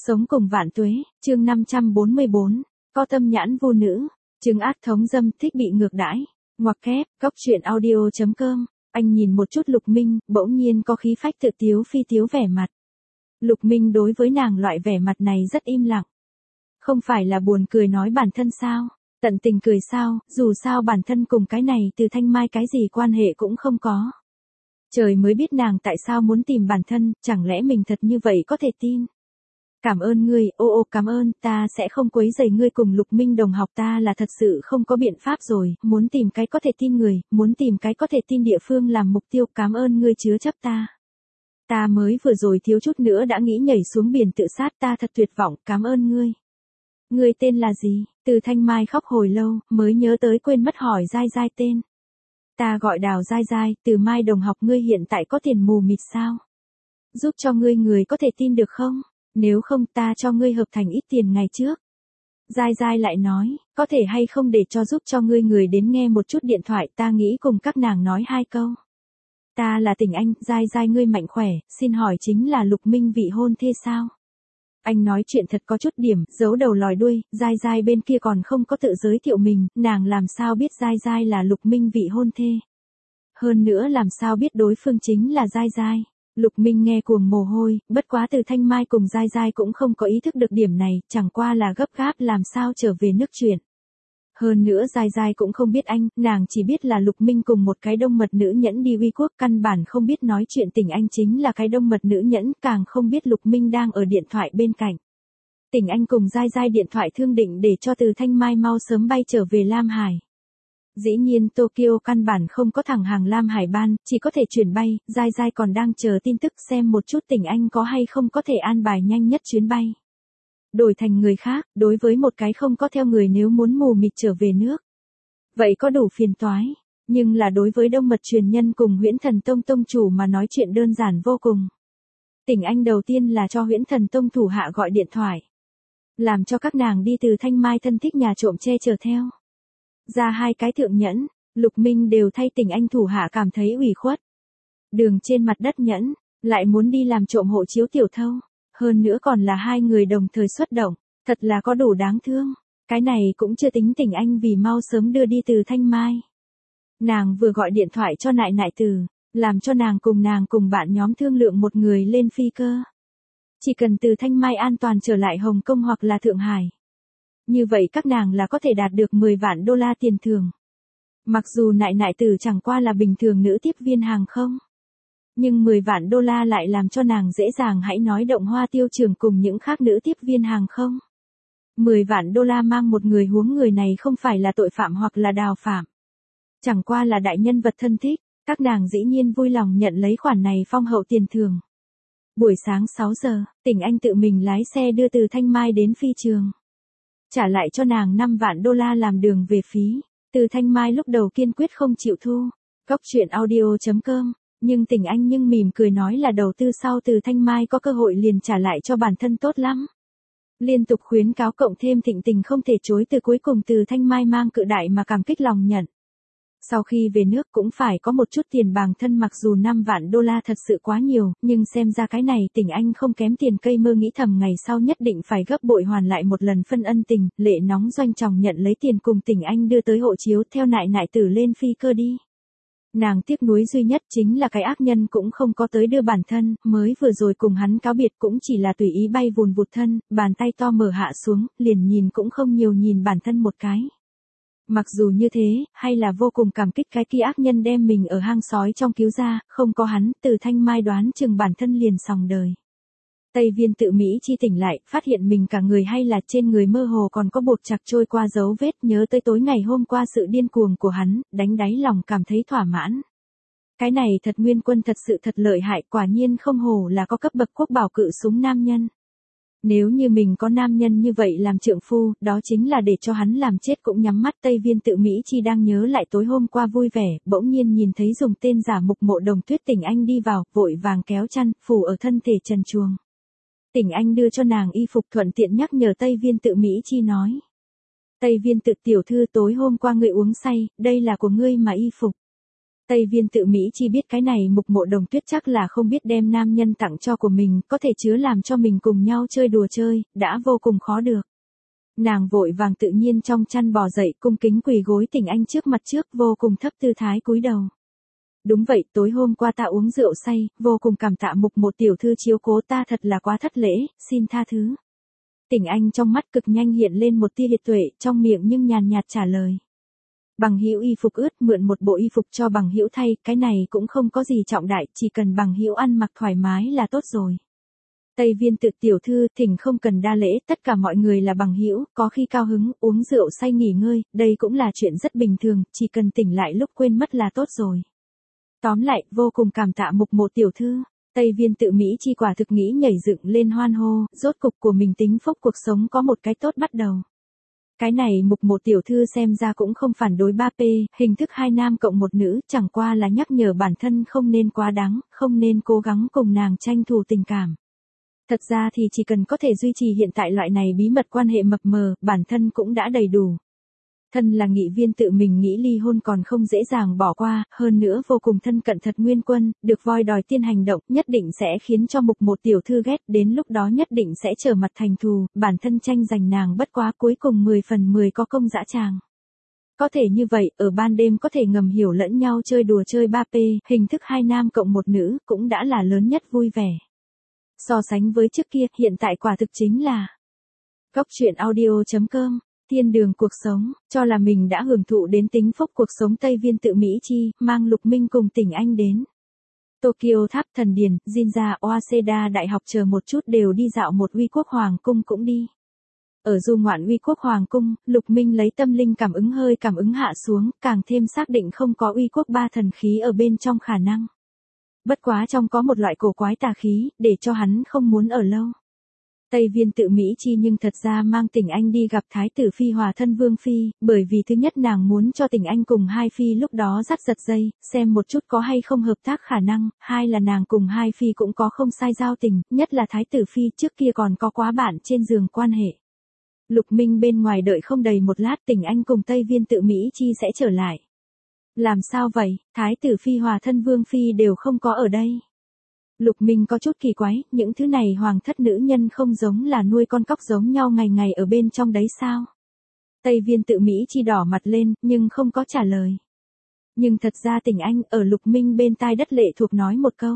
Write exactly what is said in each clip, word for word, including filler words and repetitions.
Sống cùng vạn tuế, chương năm trăm bốn mươi bốn, có tâm nhãn vô nữ, chứng ác thống dâm thích bị ngược đãi, ngoặc kép, góc truyện audio.com, anh nhìn một chút Lục Minh, bỗng nhiên có khí phách tự tiếu phi tiếu vẻ mặt. Lục Minh đối với nàng loại vẻ mặt này rất im lặng. Không phải là buồn cười nói bản thân sao, tận tình cười sao, dù sao bản thân cùng cái này từ Thanh Mai cái gì quan hệ cũng không có. Trời mới biết nàng tại sao muốn tìm bản thân, chẳng lẽ mình thật như vậy có thể tin. Cảm ơn ngươi, ô ô cảm ơn, ta sẽ không quấy rầy ngươi cùng Lục Minh đồng học, ta là thật sự không có biện pháp rồi, muốn tìm cái có thể tin người, muốn tìm cái có thể tin địa phương làm mục tiêu, cảm ơn ngươi chứa chấp ta. Ta mới vừa rồi thiếu chút nữa đã nghĩ nhảy xuống biển tự sát, ta thật tuyệt vọng, cảm ơn ngươi. Ngươi tên là gì? Từ Thanh Mai khóc hồi lâu, mới nhớ tới quên mất hỏi Giai Giai tên. Ta gọi Đào Giai Giai, Từ Mai đồng học, ngươi hiện tại có tiền mù mịt sao? Giúp cho ngươi người có thể tin được không? Nếu không ta cho ngươi hợp thành ít tiền ngày trước. Giai Giai lại nói, có thể hay không để cho giúp cho ngươi người đến nghe một chút điện thoại, ta nghĩ cùng các nàng nói hai câu. Ta là Tình Anh, Giai Giai ngươi mạnh khỏe, xin hỏi chính là Lục Minh vị hôn thê sao? Anh nói chuyện thật có chút điểm, giấu đầu lòi đuôi, Giai Giai bên kia còn không có tự giới thiệu mình, nàng làm sao biết Giai Giai là Lục Minh vị hôn thê? Hơn nữa làm sao biết đối phương chính là Giai Giai? Lục Minh nghe cuồng mồ hôi, bất quá Từ Thanh Mai cùng Giai Giai cũng không có ý thức được điểm này, chẳng qua là gấp gáp làm sao trở về nước chuyện. Hơn nữa Giai Giai cũng không biết anh, nàng chỉ biết là Lục Minh cùng một cái đông mật nữ nhẫn đi uy quốc, căn bản không biết nói chuyện Tình Anh chính là cái đông mật nữ nhẫn, càng không biết Lục Minh đang ở điện thoại bên cạnh. Tình Anh cùng Giai Giai điện thoại thương định để cho Từ Thanh Mai mau sớm bay trở về Lam Hải. Dĩ nhiên Tokyo căn bản không có thẳng hàng Lam Hải ban, chỉ có thể chuyển bay, Giai Giai còn đang chờ tin tức xem một chút Tình Anh có hay không có thể an bài nhanh nhất chuyến bay. Đổi thành người khác, đối với một cái không có theo người nếu muốn mù mịt trở về nước. Vậy có đủ phiền toái, nhưng là đối với đông mật truyền nhân cùng Huyễn Thần Tông tông chủ mà nói chuyện đơn giản vô cùng. Tình Anh đầu tiên là cho Huyễn Thần Tông thủ hạ gọi điện thoại. Làm cho các nàng đi Từ Thanh Mai thân thích nhà trộm che chở theo. Ra hai cái thượng nhẫn, Lục Minh đều thay Tình Anh thủ hạ cảm thấy ủy khuất. Đường trên mặt đất nhẫn, lại muốn đi làm trộm hộ chiếu tiểu thâu. Hơn nữa còn là hai người đồng thời xuất động, thật là có đủ đáng thương. Cái này cũng chưa tính Tình Anh vì mau sớm đưa đi Từ Thanh Mai. Nàng vừa gọi điện thoại cho nại nại Từ, làm cho nàng cùng nàng cùng bạn nhóm thương lượng một người lên phi cơ. Chỉ cần Từ Thanh Mai an toàn trở lại Hồng Kông hoặc là Thượng Hải. Như vậy các nàng là có thể đạt được mười vạn đô la tiền thưởng. Mặc dù nại nại Từ chẳng qua là bình thường nữ tiếp viên hàng không. Nhưng mười vạn đô la lại làm cho nàng dễ dàng hãy nói động Hoa Tiêu Trường cùng những khác nữ tiếp viên hàng không. mười vạn đô la mang một người huống người này không phải là tội phạm hoặc là đào phạm. Chẳng qua là đại nhân vật thân thích, các nàng dĩ nhiên vui lòng nhận lấy khoản này phong hậu tiền thưởng. Buổi sáng sáu giờ, Tình Anh tự mình lái xe đưa Từ Thanh Mai đến phi trường. Trả lại cho nàng năm vạn đô la làm đường về phí. Từ Thanh Mai lúc đầu kiên quyết không chịu thu. Góc truyện audio.com. Nhưng Tình Anh nhưng mỉm cười nói là đầu tư sau Từ Thanh Mai có cơ hội liền trả lại cho bản thân tốt lắm. Liên tục khuyến cáo cộng thêm Thịnh Tình không thể chối, từ cuối cùng Từ Thanh Mai mang cự đại mà cảm kích lòng nhận. Sau khi về nước cũng phải có một chút tiền bằng thân, mặc dù năm vạn đô la thật sự quá nhiều, nhưng xem ra cái này Tình Anh không kém tiền, cây mơ nghĩ thầm ngày sau nhất định phải gấp bội hoàn lại một lần phân ân tình. Lệ nóng doanh chồng nhận lấy tiền cùng Tình Anh đưa tới hộ chiếu, theo nại nại Tử lên phi cơ đi. Nàng tiếc nuối duy nhất chính là cái ác nhân cũng không có tới đưa bản thân, mới vừa rồi cùng hắn cáo biệt cũng chỉ là tùy ý bay vùn vụt thân, bàn tay to mở hạ xuống, liền nhìn cũng không nhiều nhìn bản thân một cái. Mặc dù như thế, hay là vô cùng cảm kích cái kia ác nhân đem mình ở hang sói trong cứu ra, không có hắn, Từ Thanh Mai đoán chừng bản thân liền xong đời. Tây Viên Tự Mỹ Chi tỉnh lại, phát hiện mình cả người hay là trên người mơ hồ còn có bột chặt trôi qua dấu vết, nhớ tới tối ngày hôm qua sự điên cuồng của hắn, đánh đáy lòng cảm thấy thỏa mãn. Cái này thật Nguyên Quân thật sự thật lợi hại, quả nhiên không hổ là có cấp bậc quốc bảo cự súng nam nhân. Nếu như mình có nam nhân như vậy làm trượng phu, đó chính là để cho hắn làm chết cũng nhắm mắt. Tây Viên Tự Mỹ Chi đang nhớ lại tối hôm qua vui vẻ, bỗng nhiên nhìn thấy dùng tên giả Mục Mộ Đồng Tuyết Tình Anh đi vào, vội vàng kéo chăn, phủ ở thân thể trần truồng. Tình Anh đưa cho nàng y phục, thuận tiện nhắc nhở Tây Viên Tự Mỹ Chi nói. Tây Viên Tự tiểu thư, tối hôm qua ngươi uống say, đây là của ngươi mà y phục. Tây Viên Tự Mỹ Chi biết cái này Mục Mộ Đồng Tuyết chắc là không biết đem nam nhân tặng cho của mình, có thể chứa làm cho mình cùng nhau chơi đùa chơi, đã vô cùng khó được. Nàng vội vàng tự nhiên trong chăn bò dậy, cung kính quỳ gối Tình Anh trước mặt trước, vô cùng thấp tư thái cúi đầu. Đúng vậy, tối hôm qua ta uống rượu say, vô cùng cảm tạ Mục Mộ tiểu thư chiếu cố ta, thật là quá thất lễ, xin tha thứ. Tình Anh trong mắt cực nhanh hiện lên một tia hiệt tuệ, trong miệng nhưng nhàn nhạt trả lời. Bằng hữu y phục ướt, mượn một bộ y phục cho bằng hữu thay, cái này cũng không có gì trọng đại, chỉ cần bằng hữu ăn mặc thoải mái là tốt rồi. Tây Viên Tự tiểu thư, thỉnh không cần đa lễ, tất cả mọi người là bằng hữu, có khi cao hứng, uống rượu say nghỉ ngơi, đây cũng là chuyện rất bình thường, chỉ cần tỉnh lại lúc quên mất là tốt rồi. Tóm lại, vô cùng cảm tạ Mục Mộ tiểu thư. Tây Viên Tự Mỹ Chi quả thực nghĩ nhảy dựng lên hoan hô, rốt cục của mình tính phúc cuộc sống có một cái tốt bắt đầu. Cái này Mục Mộ tiểu thư xem ra cũng không phản đối ba P, hình thức hai nam cộng một nữ, chẳng qua là nhắc nhở bản thân không nên quá đáng, không nên cố gắng cùng nàng tranh thủ tình cảm. Thật ra thì chỉ cần có thể duy trì hiện tại loại này bí mật quan hệ mập mờ, bản thân cũng đã đầy đủ. Thân là nghị viên tự mình nghĩ ly hôn còn không dễ dàng bỏ qua, hơn nữa vô cùng thân cận thật Nguyên Quân, được voi đòi tiên hành động, nhất định sẽ khiến cho Mục Mộ tiểu thư ghét, đến lúc đó nhất định sẽ trở mặt thành thù, bản thân tranh giành nàng bất quá cuối cùng mười phần mười có công dã tràng. Có thể như vậy, ở ban đêm có thể ngầm hiểu lẫn nhau chơi đùa chơi ba P, hình thức hai nam cộng một nữ, cũng đã là lớn nhất vui vẻ. So sánh với trước kia, hiện tại quả thực chính là Góc truyện audio chấm com, thiên đường cuộc sống, cho là mình đã hưởng thụ đến tính phúc cuộc sống. Tây Viên Tự Mỹ Chi, mang Lục Minh cùng Tình Anh đến Tokyo Tháp Thần Điền, Jinja, Waseda Đại học chờ một chút đều đi dạo một Uy Quốc Hoàng Cung cũng đi. Ở du ngoạn Uy Quốc Hoàng Cung, Lục Minh lấy tâm linh cảm ứng hơi cảm ứng hạ xuống, càng thêm xác định không có Uy Quốc ba thần khí ở bên trong khả năng. Bất quá trong có một loại cổ quái tà khí, để cho hắn không muốn ở lâu. Tây Viên Tự Mỹ Chi nhưng thật ra mang Tình Anh đi gặp Thái tử Phi hòa thân Vương Phi, bởi vì thứ nhất nàng muốn cho Tình Anh cùng hai Phi lúc đó dắt giật dây, xem một chút có hay không hợp tác khả năng, hai là nàng cùng hai Phi cũng có không sai giao tình, nhất là Thái tử Phi trước kia còn có quá bạn trên giường quan hệ. Lục Minh bên ngoài đợi không đầy một lát, Tình Anh cùng Tây Viên Tự Mỹ Chi sẽ trở lại. Làm sao vậy, Thái tử Phi hòa thân Vương Phi đều không có ở đây. Lục Minh có chút kỳ quái, những thứ này hoàng thất nữ nhân không giống là nuôi con cóc giống nhau ngày ngày ở bên trong đấy sao? Tây Viên Tự Mỹ Chi đỏ mặt lên, nhưng không có trả lời. Nhưng thật ra Tình Anh ở Lục Minh bên tai đất lệ thuộc nói một câu.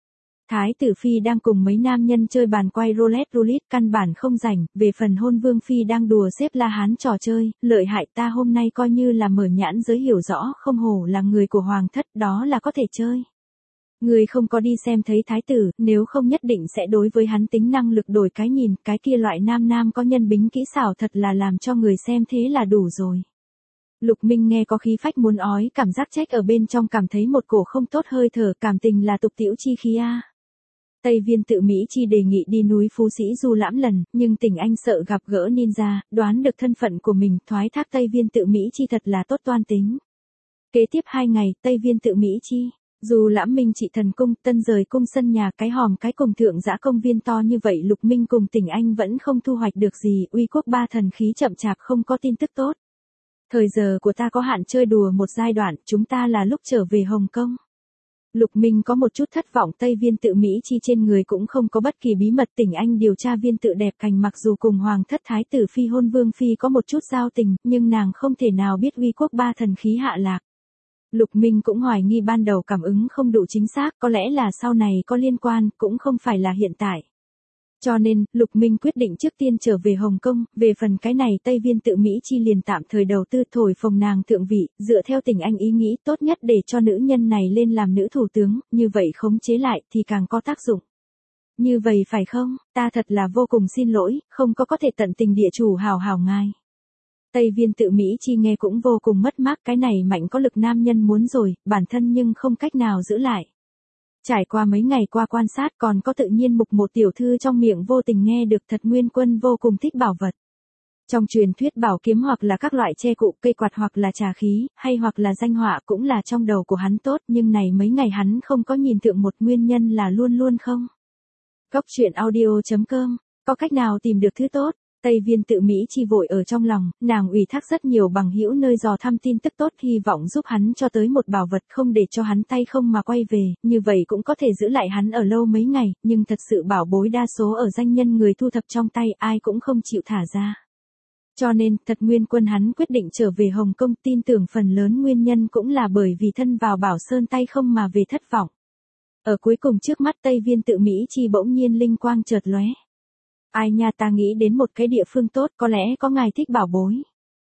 Thái tử Phi đang cùng mấy nam nhân chơi bàn quay roulette roulette, căn bản không rảnh, về phần hôn Vương Phi đang đùa xếp la hán trò chơi, lợi hại, ta hôm nay coi như là mở nhãn giới hiểu rõ, không hổ là người của hoàng thất, đó là có thể chơi. Người không có đi xem thấy thái tử, nếu không nhất định sẽ đối với hắn tính năng lực đổi cái nhìn, cái kia loại nam nam có nhân bính kỹ xảo thật là làm cho người xem thế là đủ rồi. Lục Minh nghe có khí phách muốn ói, cảm giác trách ở bên trong cảm thấy một cổ không tốt hơi thở, cảm tình là tục tiểu chi khí a. Tây Viên Tự Mỹ Chi đề nghị đi núi Phú Sĩ du lãm lần, nhưng Tình Anh sợ gặp gỡ ninja, đoán được thân phận của mình, thoái thác Tây Viên Tự Mỹ Chi thật là tốt toan tính. Kế tiếp hai ngày, Tây Viên Tự Mỹ Chi dù lãm Minh Trị Thần Cung, tân rời cung sân nhà cái hòm cái cùng thượng dã công viên to như vậy, Lục Minh cùng Tình Anh vẫn không thu hoạch được gì, Uy Quốc ba thần khí chậm chạp không có tin tức tốt. Thời giờ của ta có hạn, chơi đùa một giai đoạn, chúng ta là lúc trở về Hồng Kông. Lục Minh có một chút thất vọng, Tây Viên Tự Mỹ Chi trên người cũng không có bất kỳ bí mật. Tình Anh điều tra viên tự đẹp cành mặc dù cùng hoàng thất Thái tử Phi hôn Vương Phi có một chút giao tình, nhưng nàng không thể nào biết Uy Quốc ba thần khí hạ lạc. Lục Minh cũng hoài nghi ban đầu cảm ứng không đủ chính xác, có lẽ là sau này có liên quan, cũng không phải là hiện tại. Cho nên, Lục Minh quyết định trước tiên trở về Hồng Kông, về phần cái này Tây Viên Tự Mỹ Chi liền tạm thời đầu tư thổi phồng nàng thượng vị, dựa theo Tình Anh ý nghĩ tốt nhất để cho nữ nhân này lên làm nữ thủ tướng, như vậy khống chế lại thì càng có tác dụng. Như vậy phải không, ta thật là vô cùng xin lỗi, không có có thể tận tình địa chủ hào hào ngài. Tây Viên Tự Mỹ Chi nghe cũng vô cùng mất mát, cái này mạnh có lực nam nhân muốn rồi, bản thân nhưng không cách nào giữ lại. Trải qua mấy ngày qua quan sát còn có tự nhiên Mục Mộ tiểu thư trong miệng vô tình nghe được thật Nguyên Quân vô cùng thích bảo vật. Trong truyền thuyết bảo kiếm hoặc là các loại che cụ cây quạt hoặc là trà khí, hay hoặc là danh họa cũng là trong đầu của hắn tốt, nhưng này mấy ngày hắn không có nhìn thượng một nguyên nhân là luôn luôn không. Góc truyện audio chấm com, có cách nào tìm được thứ tốt? Tây Viên Tự Mỹ Chi vội ở trong lòng, nàng ủy thác rất nhiều bằng hữu nơi dò thăm tin tức tốt, hy vọng giúp hắn cho tới một bảo vật, không để cho hắn tay không mà quay về, như vậy cũng có thể giữ lại hắn ở lâu mấy ngày, nhưng thật sự bảo bối đa số ở danh nhân người thu thập trong tay, ai cũng không chịu thả ra. Cho nên, Thật Nguyên Quân hắn quyết định trở về Hồng Kông, tin tưởng phần lớn nguyên nhân cũng là bởi vì thân vào Bảo Sơn tay không mà về thất vọng. Ở cuối cùng trước mắt Tây Viên Tự Mỹ Chi bỗng nhiên linh quang chợt lóe. Ai nha, ta nghĩ đến một cái địa phương tốt, có lẽ có ngài thích bảo bối.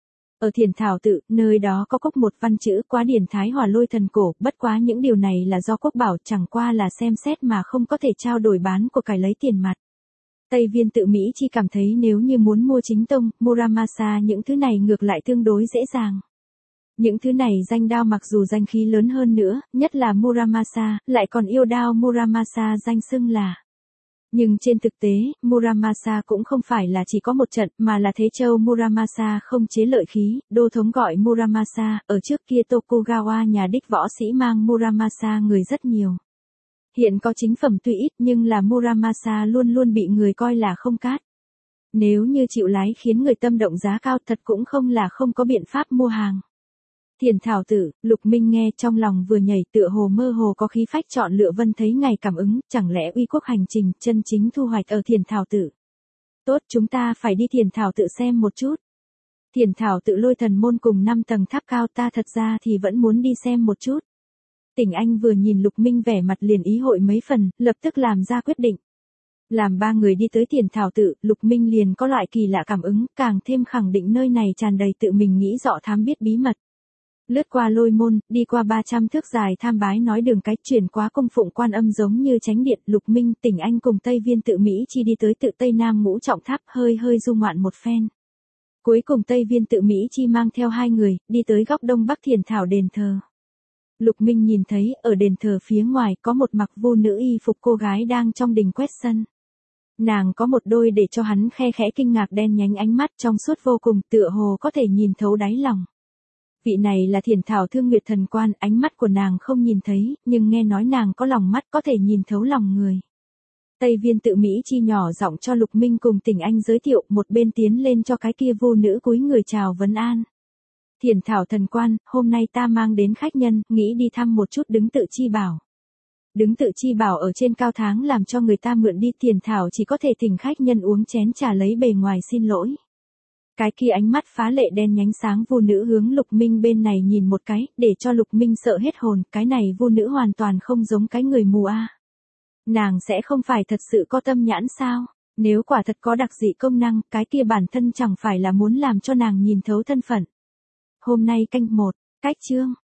Ở Thiền Thảo Tự, nơi đó có cốc một văn chữ Quá Điển Thái Hòa Lôi Thần Cổ, bất quá những điều này là do quốc bảo, chẳng qua là xem xét mà không có thể trao đổi bán của cải lấy tiền mặt. Tây Viên Tự Mỹ Chi cảm thấy nếu như muốn mua chính tông, Muramasa những thứ này ngược lại tương đối dễ dàng. Những thứ này danh đao mặc dù danh khí lớn hơn nữa, nhất là Muramasa, lại còn yêu đao Muramasa danh xưng là. Nhưng trên thực tế, Muramasa cũng không phải là chỉ có một trận, mà là Thế Châu Muramasa không chế lợi khí, đô thống gọi Muramasa, ở trước kia Tokugawa nhà đích võ sĩ mang Muramasa người rất nhiều. Hiện có chính phẩm tuy ít nhưng là Muramasa luôn luôn bị người coi là không cát. Nếu như chịu lái khiến người tâm động giá cao thật cũng không là không có biện pháp mua hàng. Thiền Thảo Tự, Lục Minh nghe trong lòng vừa nhảy tựa hồ mơ hồ có khí phách chọn lựa vân thấy ngày cảm ứng, chẳng lẽ uy quốc hành trình chân chính thu hoạch ở Thiền Thảo Tự. Tốt, chúng ta phải đi Thiền Thảo Tự xem một chút. Thiền Thảo Tự Lôi Thần Môn cùng năm tầng tháp cao, ta thật ra thì vẫn muốn đi xem một chút. Tỉnh Anh vừa nhìn Lục Minh vẻ mặt liền ý hội mấy phần, lập tức làm ra quyết định. Làm ba người đi tới Thiền Thảo Tự, Lục Minh liền có loại kỳ lạ cảm ứng, càng thêm khẳng định nơi này tràn đầy tự mình nghĩ rõ thám biết bí mật. Lướt qua Lôi Môn, đi qua ba trăm thước dài tham bái nói đường cái, chuyển qua cung phụng Quan Âm giống như chánh điện, Lục Minh, Tỉnh Anh cùng Tây Viên Tự Mỹ Chi đi tới Tự Tây Nam Ngũ Trọng Tháp, hơi hơi du ngoạn một phen. Cuối cùng Tây Viên Tự Mỹ Chi mang theo hai người, đi tới góc đông bắc Thiền Thảo đền thờ. Lục Minh nhìn thấy, ở đền thờ phía ngoài có một mặc vô nữ y phục cô gái đang trong đình quét sân. Nàng có một đôi để cho hắn khe khẽ kinh ngạc đen nhánh ánh mắt trong suốt vô cùng, tựa hồ có thể nhìn thấu đáy lòng. Vị này là Thiền Thảo Thương Nguyệt Thần Quan, ánh mắt của nàng không nhìn thấy, nhưng nghe nói nàng có lòng mắt có thể nhìn thấu lòng người. Tây Viên Tự Mỹ Chi nhỏ giọng cho Lục Minh cùng Tỉnh Anh giới thiệu, một bên tiến lên cho cái kia vô nữ cúi người chào vấn an. Thiền Thảo Thần Quan, hôm nay ta mang đến khách nhân, nghĩ đi thăm một chút Đứng Tự Chi Bảo. Đứng Tự Chi Bảo ở trên cao tháng làm cho người ta mượn đi, Thiền Thảo chỉ có thể thỉnh khách nhân uống chén trà lấy bề ngoài xin lỗi. Cái kia ánh mắt phá lệ đen nhánh sáng vô nữ hướng Lục Minh bên này nhìn một cái, để cho Lục Minh sợ hết hồn, cái này vô nữ hoàn toàn không giống cái người mù a. Nàng sẽ không phải thật sự có tâm nhãn sao? Nếu quả thật có đặc dị công năng, cái kia bản thân chẳng phải là muốn làm cho nàng nhìn thấu thân phận. Hôm nay canh một, cách chương.